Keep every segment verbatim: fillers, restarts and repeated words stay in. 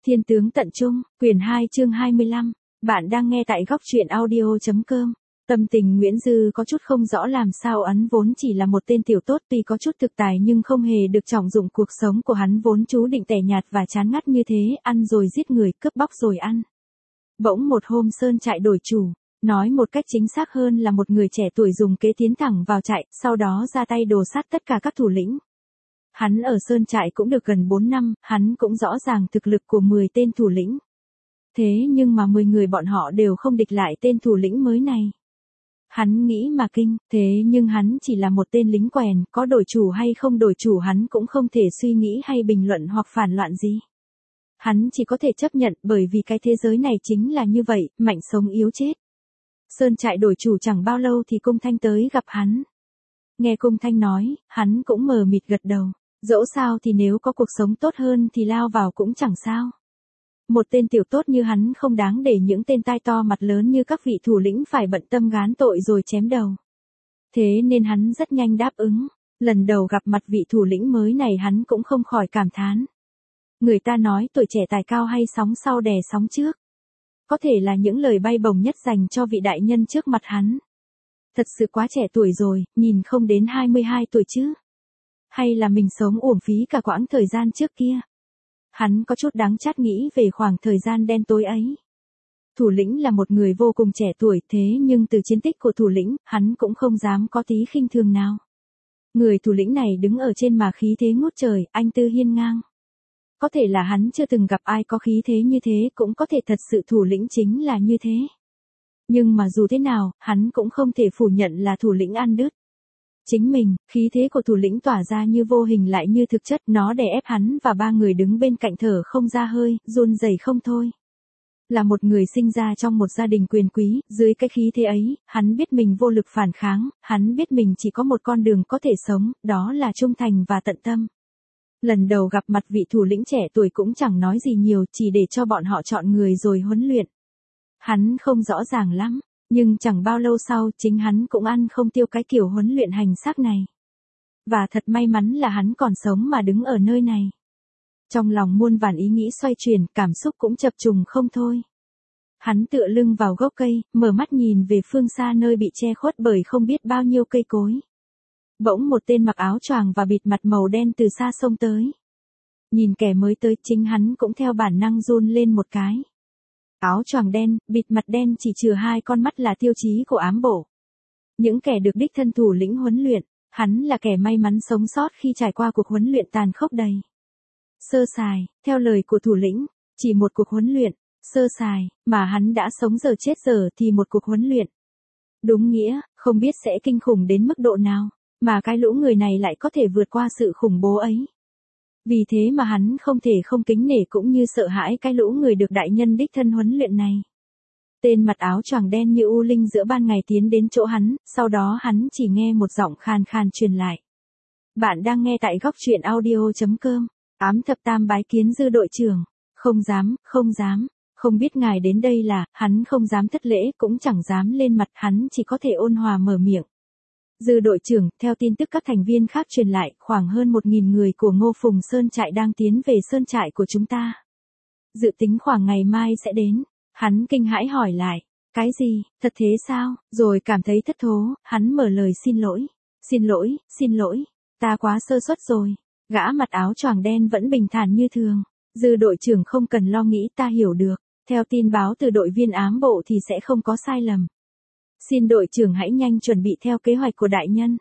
Thiên tướng tận trung, quyển hai chương hai mươi lăm. Bạn đang nghe tại góc truyện audio chấm com. Tâm tình Nguyễn Dư có chút không rõ làm sao ấn vốn chỉ là một tên tiểu tốt tuy có chút thực tài nhưng không hề được trọng dụng, cuộc sống của hắn vốn chú định tẻ nhạt và chán ngắt như thế, ăn rồi giết người, cướp bóc rồi ăn. Bỗng một hôm sơn trại đổi chủ, nói một cách chính xác hơn là một người trẻ tuổi dùng kế tiến thẳng vào trại, sau đó ra tay đồ sát tất cả các thủ lĩnh. Hắn ở sơn trại cũng được gần bốn năm, hắn cũng rõ ràng thực lực của mười tên thủ lĩnh. Thế nhưng mà mười người bọn họ đều không địch lại tên thủ lĩnh mới này. Hắn nghĩ mà kinh, thế nhưng hắn chỉ là một tên lính quèn, có đổi chủ hay không đổi chủ hắn cũng không thể suy nghĩ hay bình luận hoặc phản loạn gì. Hắn chỉ có thể chấp nhận bởi vì cái thế giới này chính là như vậy, mạnh sống yếu chết. Sơn trại đổi chủ chẳng bao lâu thì Cung Thanh tới gặp hắn. Nghe Cung Thanh nói, hắn cũng mờ mịt gật đầu. Dẫu sao thì nếu có cuộc sống tốt hơn thì lao vào cũng chẳng sao. Một tên tiểu tốt như hắn không đáng để những tên tai to mặt lớn như các vị thủ lĩnh phải bận tâm gán tội rồi chém đầu. Thế nên hắn rất nhanh đáp ứng. Lần đầu gặp mặt vị thủ lĩnh mới này hắn cũng không khỏi cảm thán. Người ta nói tuổi trẻ tài cao hay sóng sau đè sóng trước. Có thể là những lời bay bổng nhất dành cho vị đại nhân trước mặt hắn. Thật sự quá trẻ tuổi rồi, nhìn không đến hai mươi hai tuổi chứ. Hay là mình sống uổng phí cả quãng thời gian trước kia. Hắn có chút đáng chát nghĩ về khoảng thời gian đen tối ấy. Thủ lĩnh là một người vô cùng trẻ tuổi, thế nhưng từ chiến tích của thủ lĩnh, hắn cũng không dám có tí khinh thường nào. Người thủ lĩnh này đứng ở trên mà khí thế ngút trời, anh tư hiên ngang. Có thể là hắn chưa từng gặp ai có khí thế như thế, cũng có thể thật sự thủ lĩnh chính là như thế. Nhưng mà dù thế nào, hắn cũng không thể phủ nhận là thủ lĩnh ăn đứt. Chính mình, khí thế của thủ lĩnh tỏa ra như vô hình lại như thực chất, nó đè ép hắn và ba người đứng bên cạnh thở không ra hơi, run rẩy không thôi. Là một người sinh ra trong một gia đình quyền quý, dưới cái khí thế ấy, hắn biết mình vô lực phản kháng, hắn biết mình chỉ có một con đường có thể sống, đó là trung thành và tận tâm. Lần đầu gặp mặt vị thủ lĩnh trẻ tuổi cũng chẳng nói gì nhiều, chỉ để cho bọn họ chọn người rồi huấn luyện. Hắn không rõ ràng lắm. Nhưng chẳng bao lâu sau chính hắn cũng ăn không tiêu cái kiểu huấn luyện hành xác này. Và thật may mắn là hắn còn sống mà đứng ở nơi này. Trong lòng muôn vàn ý nghĩ xoay chuyển, cảm xúc cũng chập trùng không thôi. Hắn tựa lưng vào gốc cây, mở mắt nhìn về phương xa nơi bị che khuất bởi không biết bao nhiêu cây cối. Bỗng một tên mặc áo choàng và bịt mặt màu đen từ xa xông tới. Nhìn kẻ mới tới chính hắn cũng theo bản năng run lên một cái. Áo choàng đen, bịt mặt đen chỉ trừ hai con mắt là tiêu chí của ám bộ. Những kẻ được đích thân thủ lĩnh huấn luyện, hắn là kẻ may mắn sống sót khi trải qua cuộc huấn luyện tàn khốc đầy. Sơ sài, theo lời của thủ lĩnh, chỉ một cuộc huấn luyện, sơ sài, mà hắn đã sống giờ chết giờ thì một cuộc huấn luyện. Đúng nghĩa, không biết sẽ kinh khủng đến mức độ nào, mà cái lũ người này lại có thể vượt qua sự khủng bố ấy. Vì thế mà hắn không thể không kính nể cũng như sợ hãi cái lũ người được đại nhân đích thân huấn luyện này. Tên mặc áo choàng đen như u linh giữa ban ngày tiến đến chỗ hắn, sau đó hắn chỉ nghe một giọng khàn khàn truyền lại. Bạn đang nghe tại góc truyện audio chấm com. Ám thập tam bái kiến Dư đội trưởng. Không dám, không dám, không biết ngài đến đây là, hắn không dám thất lễ cũng chẳng dám lên mặt, hắn chỉ có thể ôn hòa mở miệng. Dư đội trưởng, theo tin tức các thành viên khác truyền lại, khoảng hơn một nghìn người của Ngô Phùng Sơn trại đang tiến về sơn trại của chúng ta. Dự tính khoảng ngày mai sẽ đến. Hắn kinh hãi hỏi lại, cái gì, thật thế sao? Rồi cảm thấy thất thố, hắn mở lời xin lỗi. Xin lỗi, xin lỗi, ta quá sơ suất rồi. Gã mặt áo choàng đen vẫn bình thản như thường. Dư đội trưởng không cần lo nghĩ, ta hiểu được. Theo tin báo từ đội viên ám bộ thì sẽ không có sai lầm. Xin đội trưởng hãy nhanh chuẩn bị theo kế hoạch của đại nhân.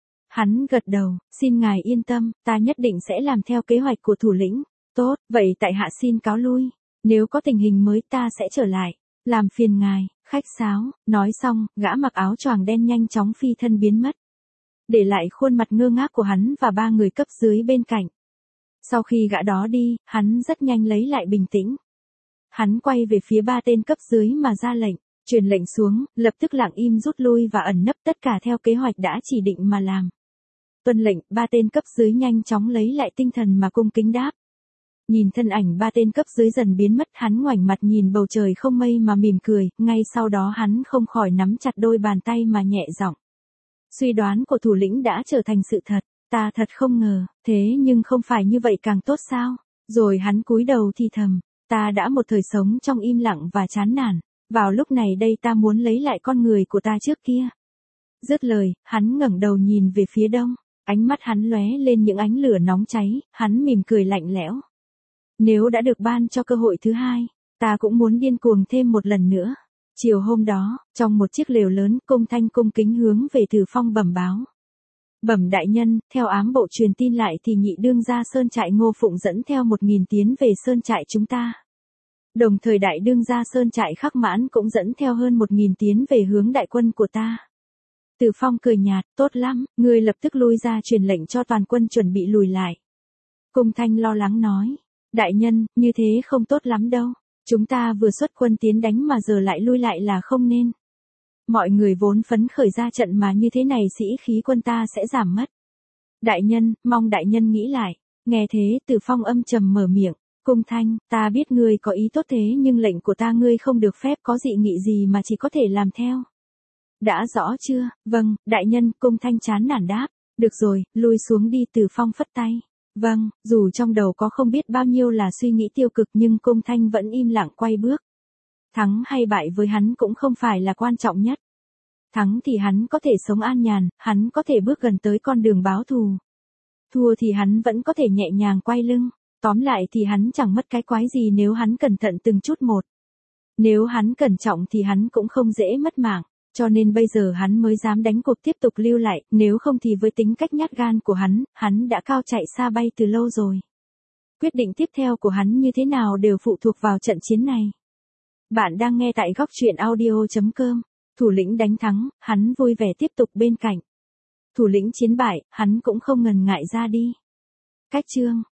Hắn gật đầu, xin ngài yên tâm, ta nhất định sẽ làm theo kế hoạch của thủ lĩnh. Tốt, vậy tại hạ xin cáo lui. Nếu có tình hình mới ta sẽ trở lại. Làm phiền ngài, khách sáo. Nói xong, gã mặc áo choàng đen nhanh chóng phi thân biến mất. Để lại khuôn mặt ngơ ngác của hắn và ba người cấp dưới bên cạnh. Sau khi gã đó đi, hắn rất nhanh lấy lại bình tĩnh. Hắn quay về phía ba tên cấp dưới mà ra lệnh. Truyền lệnh xuống, lập tức lặng im rút lui và ẩn nấp, tất cả theo kế hoạch đã chỉ định mà làm. Tuân lệnh, ba tên cấp dưới nhanh chóng lấy lại tinh thần mà cung kính đáp. Nhìn thân ảnh ba tên cấp dưới dần biến mất, hắn ngoảnh mặt nhìn bầu trời không mây mà mỉm cười, ngay sau đó hắn không khỏi nắm chặt đôi bàn tay mà nhẹ giọng. Suy đoán của thủ lĩnh đã trở thành sự thật, ta thật không ngờ, thế nhưng không phải như vậy càng tốt sao? Rồi hắn cúi đầu thì thầm, ta đã một thời sống trong im lặng và chán nản, vào lúc này đây ta muốn lấy lại con người của ta trước kia. Dứt lời, hắn ngẩng đầu nhìn về phía đông, ánh mắt hắn lóe lên những ánh lửa nóng cháy, hắn mỉm cười lạnh lẽo. Nếu đã được ban cho cơ hội thứ hai, ta cũng muốn điên cuồng thêm một lần nữa. Chiều hôm đó, trong một chiếc lều lớn, Cung Thanh cung kính hướng về Từ Phong bẩm báo. Bẩm đại nhân, theo ám bộ truyền tin lại thì nhị đương gia sơn trại Ngô Phụng dẫn theo một nghìn tiến về sơn trại chúng ta. Đồng thời đại đương gia sơn trại Khắc Mãn cũng dẫn theo hơn một nghìn tiến về hướng đại quân của ta. Từ Phong cười nhạt, tốt lắm, ngươi lập tức lui ra truyền lệnh cho toàn quân chuẩn bị lùi lại. Cung Thanh lo lắng nói, đại nhân, như thế không tốt lắm đâu. Chúng ta vừa xuất quân tiến đánh mà giờ lại lui lại là không nên. Mọi người vốn phấn khởi ra trận mà như thế này sĩ khí quân ta sẽ giảm mất. Đại nhân, mong đại nhân nghĩ lại. Nghe thế, Từ Phong âm trầm mở miệng. Cung Thanh, ta biết ngươi có ý tốt thế nhưng lệnh của ta ngươi không được phép có dị nghị gì mà chỉ có thể làm theo. Đã rõ chưa? Vâng, đại nhân, Cung Thanh chán nản đáp. Được rồi, lui xuống đi. Từ Phong phất tay. Vâng, dù trong đầu có không biết bao nhiêu là suy nghĩ tiêu cực nhưng Cung Thanh vẫn im lặng quay bước. Thắng hay bại với hắn cũng không phải là quan trọng nhất. Thắng thì hắn có thể sống an nhàn, hắn có thể bước gần tới con đường báo thù. Thua thì hắn vẫn có thể nhẹ nhàng quay lưng. Tóm lại thì hắn chẳng mất cái quái gì nếu hắn cẩn thận từng chút một. Nếu hắn cẩn trọng thì hắn cũng không dễ mất mạng. Cho nên bây giờ hắn mới dám đánh cuộc tiếp tục lưu lại, nếu không thì với tính cách nhát gan của hắn, hắn đã cao chạy xa bay từ lâu rồi. Quyết định tiếp theo của hắn như thế nào đều phụ thuộc vào trận chiến này. Bạn đang nghe tại góc truyện audio chấm com. Thủ lĩnh đánh thắng, hắn vui vẻ tiếp tục bên cạnh. Thủ lĩnh chiến bại, hắn cũng không ngần ngại ra đi. Cách chương